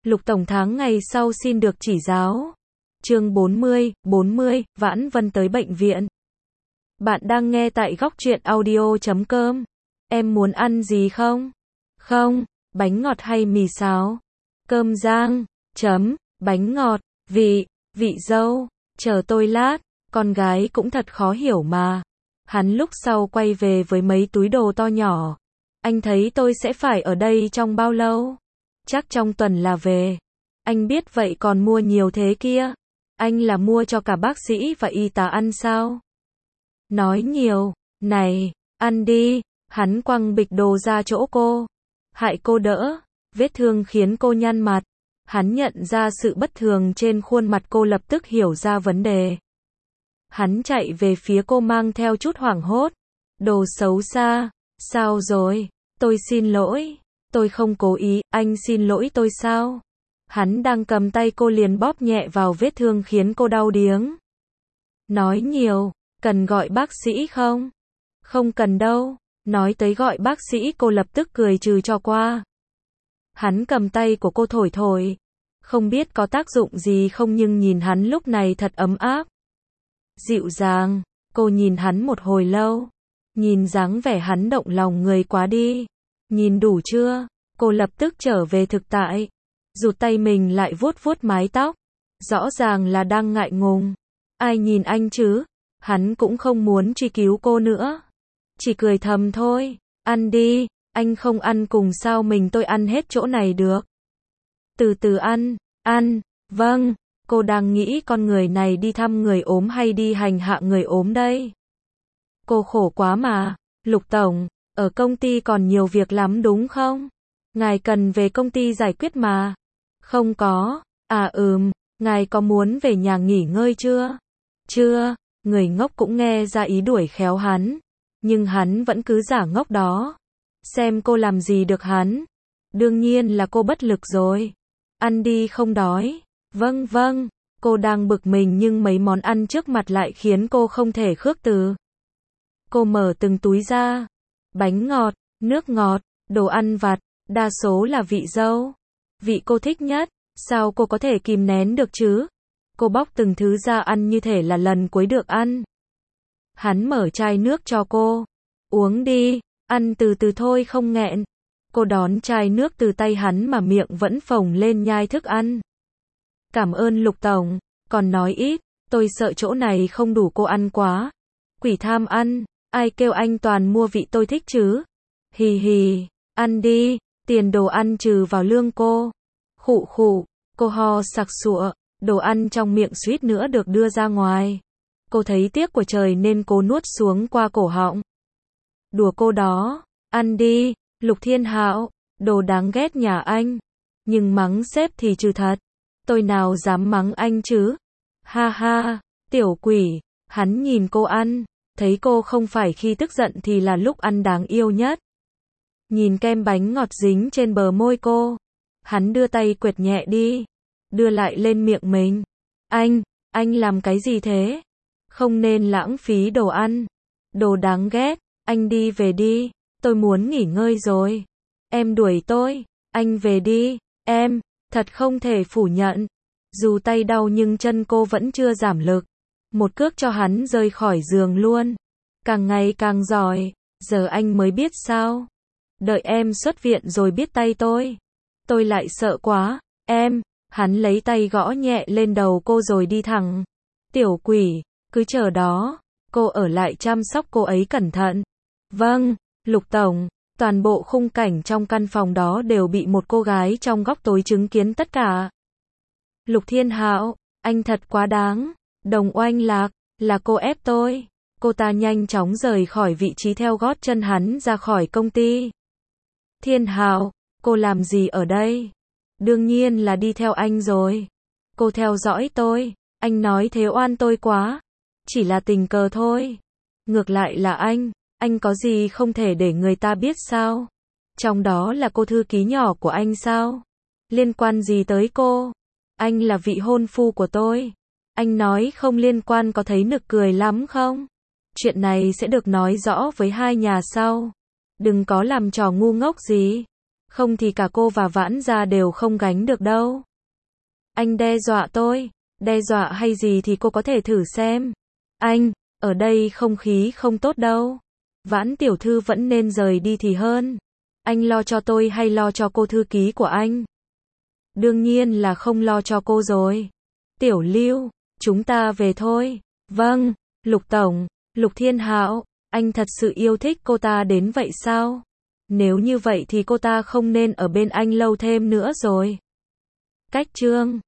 Lục Tổng tháng ngày sau xin được chỉ giáo. Chương 40, Vãn Vân tới bệnh viện. Bạn đang nghe tại góc truyện audio.com. Em muốn ăn gì không? Không, bánh ngọt hay mì xào? Cơm rang, bánh ngọt, vị dâu, chờ tôi lát, con gái cũng thật khó hiểu mà. Hắn lúc sau quay về với mấy túi đồ to nhỏ. Anh thấy tôi sẽ phải ở đây trong bao lâu? Chắc trong tuần là về. Anh biết vậy còn mua nhiều thế kia. Anh là mua cho cả bác sĩ và y tá ăn sao? Nói nhiều, này, ăn đi. Hắn quăng bịch đồ ra chỗ cô. Hại cô đỡ, vết thương khiến cô nhăn mặt. Hắn nhận ra sự bất thường trên khuôn mặt cô, lập tức hiểu ra vấn đề. Hắn chạy về phía cô mang theo chút hoảng hốt. Đồ xấu xa, sao rồi? Tôi xin lỗi, tôi không cố ý, anh xin lỗi tôi sao? Hắn đang cầm tay cô liền bóp nhẹ vào vết thương khiến cô đau điếng. Nói nhiều, cần gọi bác sĩ không? Không cần đâu. Nói tới gọi bác sĩ cô lập tức cười trừ cho qua. Hắn cầm tay của cô thổi thổi. Không biết có tác dụng gì không nhưng nhìn hắn lúc này thật ấm áp. Dịu dàng, cô nhìn hắn một hồi lâu. Nhìn dáng vẻ hắn động lòng người quá đi. Nhìn đủ chưa? Cô lập tức trở về thực tại. Rụt tay mình lại vuốt vuốt mái tóc. Rõ ràng là đang ngại ngùng. Ai nhìn anh chứ? Hắn cũng không muốn truy cứu cô nữa. Chỉ cười thầm thôi. Ăn đi, anh không ăn cùng sao tôi ăn hết chỗ này được. Từ từ ăn, vâng. Cô đang nghĩ con người này đi thăm người ốm hay đi hành hạ người ốm đây. Cô khổ quá mà. Lục Tổng, ở công ty còn nhiều việc lắm đúng không? Ngài cần về công ty giải quyết mà. Không có. Ngài có muốn về nhà nghỉ ngơi chưa? Chưa. Người ngốc cũng nghe ra ý đuổi khéo hắn. Nhưng hắn vẫn cứ giả ngốc đó. Xem cô làm gì được hắn. Đương nhiên là cô bất lực rồi. Ăn đi không đói. Vâng. Cô đang bực mình nhưng mấy món ăn trước mặt lại khiến cô không thể khước từ. Cô mở từng túi ra. Bánh ngọt, nước ngọt, đồ ăn vặt, đa số là vị dâu. Vị cô thích nhất, sao cô có thể kìm nén được chứ? Cô bóc từng thứ ra ăn như thể là lần cuối được ăn. Hắn mở chai nước cho cô. Uống đi, ăn từ từ thôi không nghẹn. Cô đón chai nước từ tay hắn mà miệng vẫn phồng lên nhai thức ăn. Cảm ơn Lục Tổng, còn nói ít, tôi sợ chỗ này không đủ cô ăn quá. Quỷ tham ăn, ai kêu anh toàn mua vị tôi thích chứ? Hì, ăn đi, tiền đồ ăn trừ vào lương cô. Khụ, cô ho sặc sụa, đồ ăn trong miệng suýt nữa được đưa ra ngoài. Cô thấy tiếc của trời nên cô nuốt xuống qua cổ họng. Đùa cô đó, ăn đi, Lục Thiên Hạo, đồ đáng ghét nhà anh. Nhưng mắng sếp thì trừ thật. Tôi nào dám mắng anh chứ? Ha, tiểu quỷ. Hắn nhìn cô ăn, thấy cô không phải khi tức giận thì là lúc ăn đáng yêu nhất. Nhìn kem bánh ngọt dính trên bờ môi cô. Hắn đưa tay quệt nhẹ đi. Đưa lại lên miệng mình. Anh làm cái gì thế? Không nên lãng phí đồ ăn. Đồ đáng ghét, anh đi về đi. Tôi muốn nghỉ ngơi rồi. Em đuổi tôi. Anh về đi, em. Thật không thể phủ nhận. Dù tay đau nhưng chân cô vẫn chưa giảm lực. Một cước cho hắn rơi khỏi giường luôn. Càng ngày càng giỏi. Giờ anh mới biết sao. Đợi em xuất viện rồi biết tay tôi. Tôi lại sợ quá. Em. Hắn lấy tay gõ nhẹ lên đầu cô rồi đi thẳng. Tiểu quỷ, cứ chờ đó. Cô ở lại chăm sóc cô ấy cẩn thận. Vâng, Lục Tổng. Toàn bộ khung cảnh trong căn phòng đó đều bị một cô gái trong góc tối chứng kiến tất cả. Lục Thiên Hạo, anh thật quá đáng. Đồng Oanh Lạc, là cô ép tôi. Cô ta nhanh chóng rời khỏi vị trí theo gót chân hắn ra khỏi công ty. Thiên Hạo, cô làm gì ở đây? Đương nhiên là đi theo anh rồi. Cô theo dõi tôi. Anh nói thế oan tôi quá. Chỉ là tình cờ thôi. Ngược lại là anh có gì không thể để người ta biết sao? Trong đó là cô thư ký nhỏ của anh sao? Liên quan gì tới cô? Anh là vị hôn phu của tôi. Anh nói không liên quan có thấy nực cười lắm không? Chuyện này sẽ được nói rõ với hai nhà sau. Đừng có làm trò ngu ngốc gì. Không thì cả cô và Vãn gia đều không gánh được đâu. Anh đe dọa tôi. Đe dọa hay gì thì cô có thể thử xem. Anh, ở đây không khí không tốt đâu. Vãn tiểu thư vẫn nên rời đi thì hơn. Anh lo cho tôi hay lo cho cô thư ký của anh? Đương nhiên là không lo cho cô rồi. Tiểu Lưu, chúng ta về thôi. Vâng, Lục Tổng, Lục Thiên Hạo, anh thật sự yêu thích cô ta đến vậy sao? Nếu như vậy thì cô ta không nên ở bên anh lâu thêm nữa rồi. Cách chương